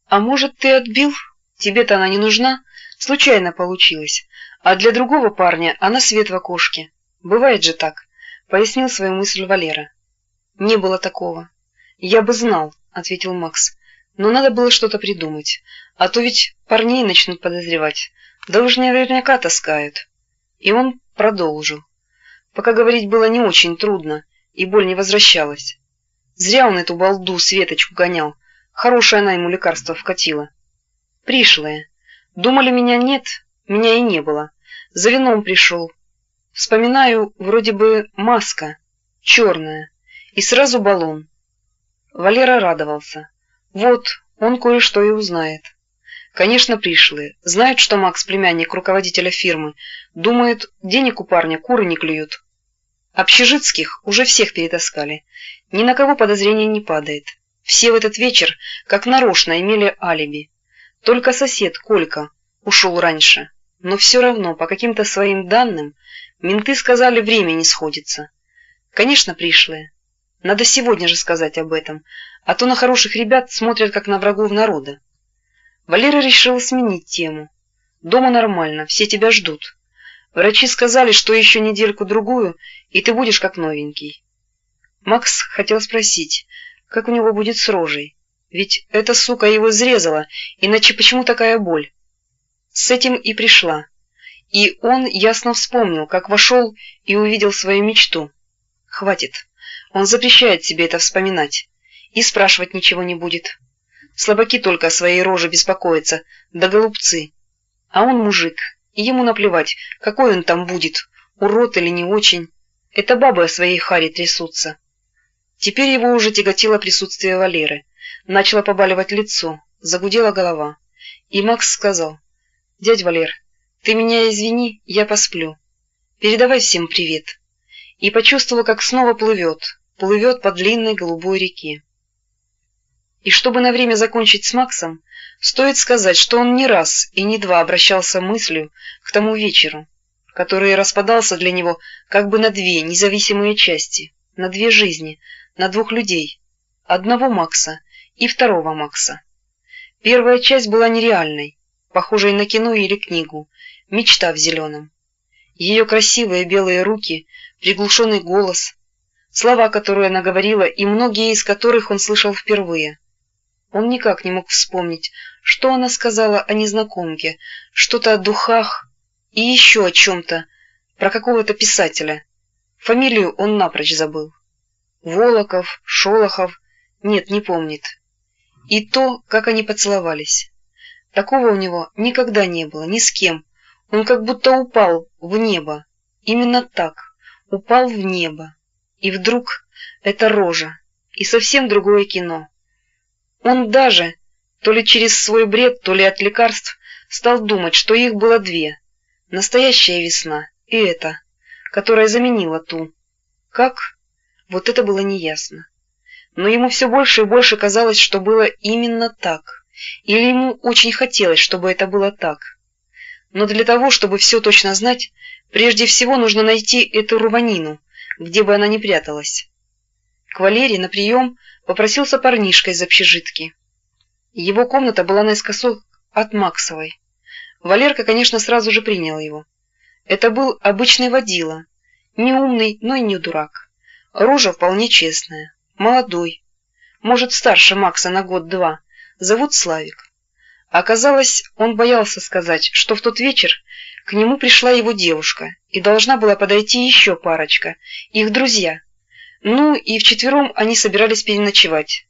А может, ты отбил? Тебе-то она не нужна. Случайно получилось. А для другого парня она свет в окошке. Бывает же так, — пояснил свою мысль Валера. Не было такого. Я бы знал, — ответил Макс. Но надо было что-то придумать. А то ведь парней начнут подозревать. Да уж наверняка таскают. И он продолжил. Пока говорить было не очень трудно, и боль не возвращалась. Зря он эту балду Светочку гонял. Хорошее она ему лекарство вкатила. Пришлая. Думали, меня нет, меня и не было. За вином пришел. Вспоминаю, вроде бы маска, черная, и сразу баллон. Валера радовался. Вот, он кое-что и узнает. Конечно, пришлые. Знают, что Макс племянник руководителя фирмы. Думают, денег у парня куры не клюют. Общежитских уже всех перетаскали. Ни на кого подозрения не падает. Все в этот вечер, как нарочно, имели алиби. Только сосед, Колька, ушел раньше. Но все равно, по каким-то своим данным, менты сказали, время не сходится. Конечно, пришлые. Надо сегодня же сказать об этом, а то на хороших ребят смотрят, как на врагов народа. Валера решил сменить тему. Дома нормально, все тебя ждут. Врачи сказали, что еще недельку-другую, и ты будешь как новенький. Макс хотел спросить, как у него будет с рожей. Ведь эта сука его изрезала, иначе почему такая боль? С этим и пришла. И он ясно вспомнил, как вошел и увидел свою мечту. Хватит. Он запрещает себе это вспоминать. И спрашивать ничего не будет. Слабаки только о своей роже беспокоятся, да голубцы. А он мужик, и ему наплевать, какой он там будет, урод или не очень. Это бабы о своей харе трясутся. Теперь его уже тяготило присутствие Валеры. Начало побаливать лицо, загудела голова. И Макс сказал: «Дядь Валер, ты меня извини, я посплю. Передавай всем привет». И почувствовал, как снова плывет по длинной голубой реке. И чтобы на время закончить с Максом, стоит сказать, что он не раз и не два обращался мыслью к тому вечеру, который распадался для него как бы на две независимые части, на две жизни, на двух людей, одного Макса и второго Макса. Первая часть была нереальной, похожей на кино или книгу, мечта в зеленом. Ее красивые белые руки, приглушенный голос, слова, которые она говорила, и многие из которых он слышал впервые. Он никак не мог вспомнить, что она сказала о незнакомке, что-то о духах и еще о чем-то, про какого-то писателя. Фамилию он напрочь забыл. Волоков, Шолохов, нет, не помнит. И то, как они поцеловались. Такого у него никогда не было, ни с кем. Он как будто упал в небо. Именно так, упал в небо. И вдруг эта рожа, и совсем другое кино. Он даже, то ли через свой бред, то ли от лекарств, стал думать, что их было две. Настоящая весна и эта, которая заменила ту. Как? Вот это было неясно. Но ему все больше и больше казалось, что было именно так. Или ему очень хотелось, чтобы это было так. Но для того, чтобы все точно знать, прежде всего нужно найти эту рванину, где бы она ни пряталась. К Валере на прием попросился парнишка из общежитки. Его комната была наискосок от Максовой. Валерка, конечно, сразу же принял его. Это был обычный водила, не умный, но и не дурак. Рожа вполне честная, молодой, может, старше Макса на год-два, зовут Славик. Оказалось, он боялся сказать, что в тот вечер к нему пришла его девушка, и должна была подойти еще парочка, их друзья. Ну, и вчетвером они собирались переночевать.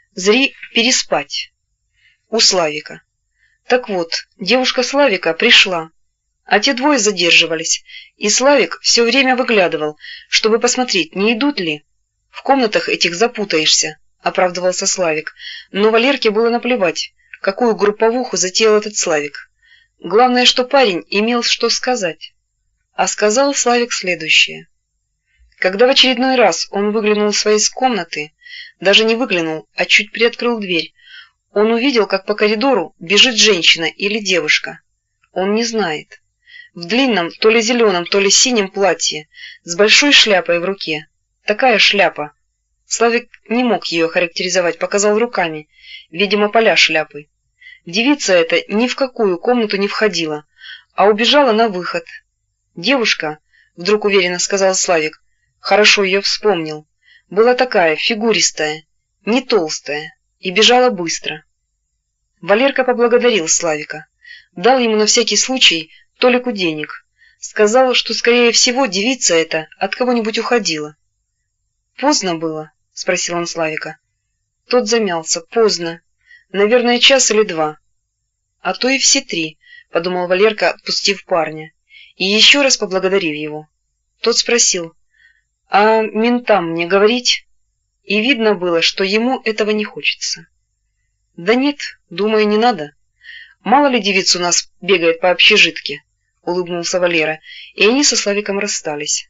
Переспать. У Славика. Так вот, девушка Славика пришла, а те двое задерживались, и Славик все время выглядывал, чтобы посмотреть, не идут ли. В комнатах этих запутаешься, оправдывался Славик, но Валерке было наплевать, какую групповуху затеял этот Славик. Главное, что парень имел что сказать. А сказал Славик следующее. Когда в очередной раз он выглянул из своей комнаты, даже не выглянул, а чуть приоткрыл дверь, он увидел, как по коридору бежит женщина или девушка. Он не знает. В длинном, то ли зеленом, то ли синем платье, с большой шляпой в руке. Такая шляпа. Славик не мог ее характеризовать, показал руками, видимо, поля шляпы. Девица эта ни в какую комнату не входила, а убежала на выход. Девушка, вдруг уверенно сказал Славик, хорошо ее вспомнил, была такая, фигуристая, не толстая, и бежала быстро. Валерка поблагодарил Славика, дал ему на всякий случай толику денег, сказал, что, скорее всего, девица эта от кого-нибудь уходила. — Поздно было? — спросил он Славика. Тот замялся. — Поздно. Наверное, час или два. — А то и все три, — подумал Валерка, отпустив парня, и еще раз поблагодарив его. Тот спросил: — А ментам мне говорить? И видно было, что ему этого не хочется. — Да нет, думаю, не надо. Мало ли девиц у нас бегает по общежитке, — улыбнулся Валера, и они со Славиком расстались.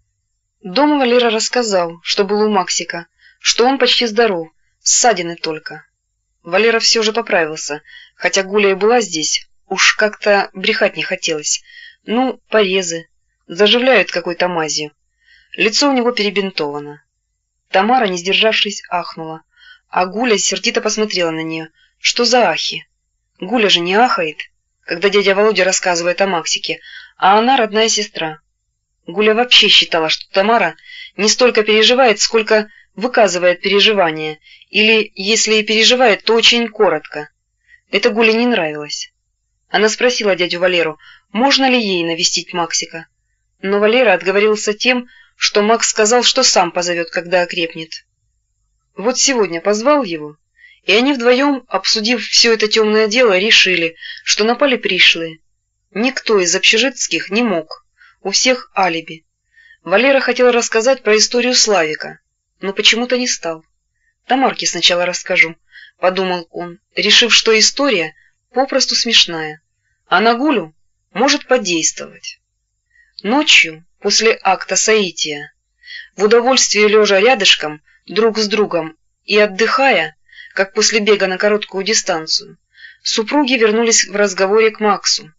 Дома Валера рассказал, что был у Максика, что он почти здоров, ссадины только. Валера все же поправился, хотя Гуля и была здесь, уж как-то брехать не хотелось. Ну, порезы, заживляют какой-то мазью. Лицо у него перебинтовано. Тамара, не сдержавшись, ахнула, а Гуля сердито посмотрела на нее. Что за ахи? Гуля же не ахает, когда дядя Володя рассказывает о Максике, а она родная сестра. Гуля вообще считала, что Тамара не столько переживает, сколько выказывает переживания, или, если и переживает, то очень коротко. Это Гуле не нравилось. Она спросила дядю Валеру, можно ли ей навестить Максика. Но Валера отговорился тем, что Макс сказал, что сам позовет, когда окрепнет. Вот сегодня позвал его, и они вдвоем, обсудив все это темное дело, решили, что напали пришлые. Никто из общежитских не мог, у всех алиби. Валера хотел рассказать про историю Славика, но почему-то не стал. Тамарке сначала расскажу, — подумал он, решив, что история попросту смешная, а на Гулю может подействовать. Ночью, после акта соития, в удовольствии лежа рядышком, друг с другом и отдыхая, как после бега на короткую дистанцию, супруги вернулись в разговоре к Максу.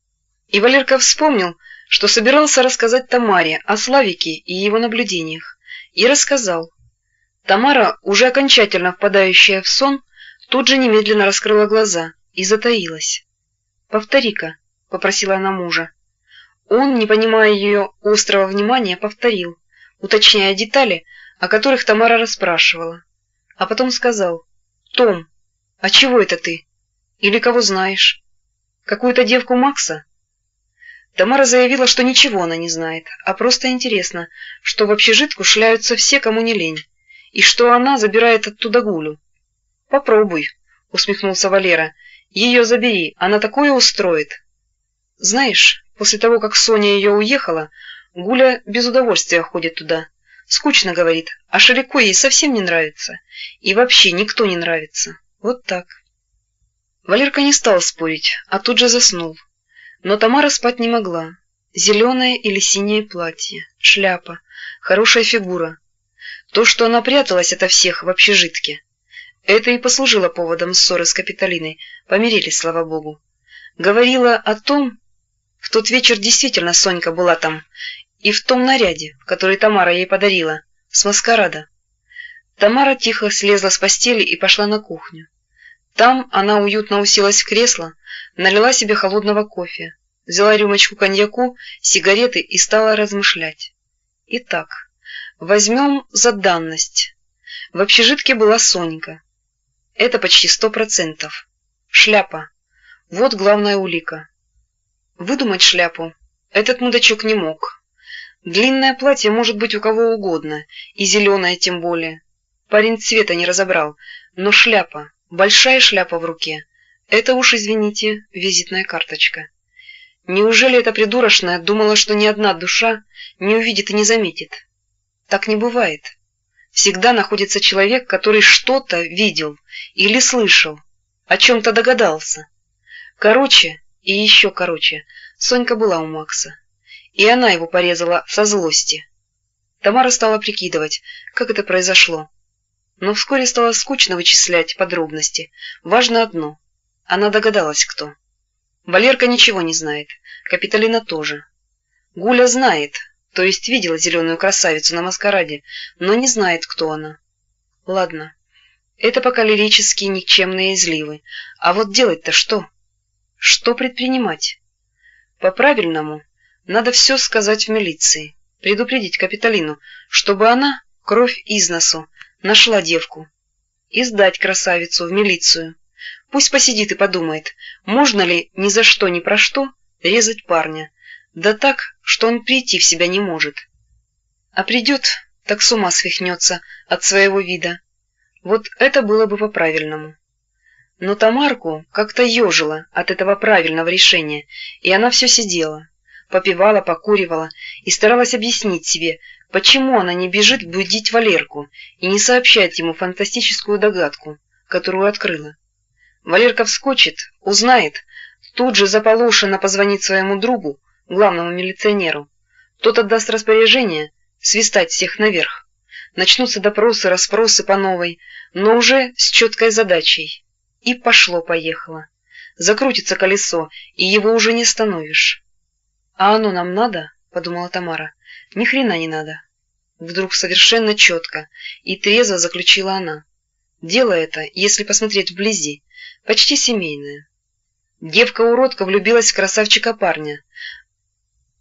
И Валерка вспомнил, что собирался рассказать Тамаре о Славике и его наблюдениях, и рассказал. Тамара, уже окончательно впадающая в сон, тут же немедленно раскрыла глаза и затаилась. «Повтори-ка», — попросила она мужа. Он, не понимая ее острого внимания, повторил, уточняя детали, о которых Тамара расспрашивала. А потом сказал: «Том, а чего это ты? Или кого знаешь? Какую-то девку Макса?» Тамара заявила, что ничего она не знает, а просто интересно, что в общежитку шляются все, кому не лень, и что она забирает оттуда Гулю. «Попробуй», — усмехнулся Валера, — «ее забери, она такое устроит». Знаешь, после того, как Соня ее уехала, Гуля без удовольствия ходит туда. Скучно, говорит, а Ширико ей совсем не нравится. И вообще никто не нравится. Вот так. Валерка не стал спорить, а тут же заснул. Но Тамара спать не могла. Зеленое или синее платье, шляпа, хорошая фигура. То, что она пряталась ото всех в общежитке. Это и послужило поводом ссоры с Капитолиной. Помирились, слава богу. Говорила о том... В тот вечер действительно Сонька была там, и в том наряде, который Тамара ей подарила, с маскарада. Тамара тихо слезла с постели и пошла на кухню. Там она уютно уселась в кресло, налила себе холодного кофе, взяла рюмочку коньяку, сигареты и стала размышлять. Итак, возьмем за данность. В общежитке была Сонька. Это почти 100%. Шляпа. Вот главная улика. Выдумать шляпу этот мудачок не мог. Длинное платье может быть у кого угодно, и зеленое тем более. Парень цвета не разобрал, но шляпа, большая шляпа в руке, это уж, извините, визитная карточка. Неужели эта придурочная думала, что ни одна душа не увидит и не заметит? Так не бывает. Всегда находится человек, который что-то видел или слышал, о чем-то догадался. Короче, и еще короче, Сонька была у Макса, и она его порезала со злости. Тамара стала прикидывать, как это произошло. Но вскоре стало скучно вычислять подробности. Важно одно — она догадалась, кто. Валерка ничего не знает, Капитолина тоже. Гуля знает, то есть видела зеленую красавицу на маскараде, но не знает, кто она. Ладно, Это пока лирические никчемные изливы. А вот делать-то что? Что предпринимать? По-правильному, надо все сказать в милиции, предупредить Капитолину, чтобы она, кровь из носу, нашла девку. И сдать красавицу в милицию. Пусть посидит и подумает, можно ли ни за что ни про что резать парня, да так, что он прийти в себя не может. А придет, так с ума свихнется от своего вида. Вот это было бы по-правильному. Но Тамарку как-то ежило от этого правильного решения, и она все сидела, попивала, покуривала и старалась объяснить себе, почему она не бежит будить Валерку и не сообщает ему фантастическую догадку, которую открыла. Валерка вскочит, узнает, тут же заполошенно позвонит своему другу, главному милиционеру. Тот отдаст распоряжение свистать всех наверх. Начнутся допросы, расспросы по новой, но уже с четкой задачей. И пошло-поехало. Закрутится колесо, и его уже не остановишь. «А оно нам надо?» — подумала Тамара. «Ни хрена не надо». Вдруг совершенно четко и трезво заключила она. Дело это, если посмотреть вблизи, почти семейное. Девка-уродка влюбилась в красавчика парня.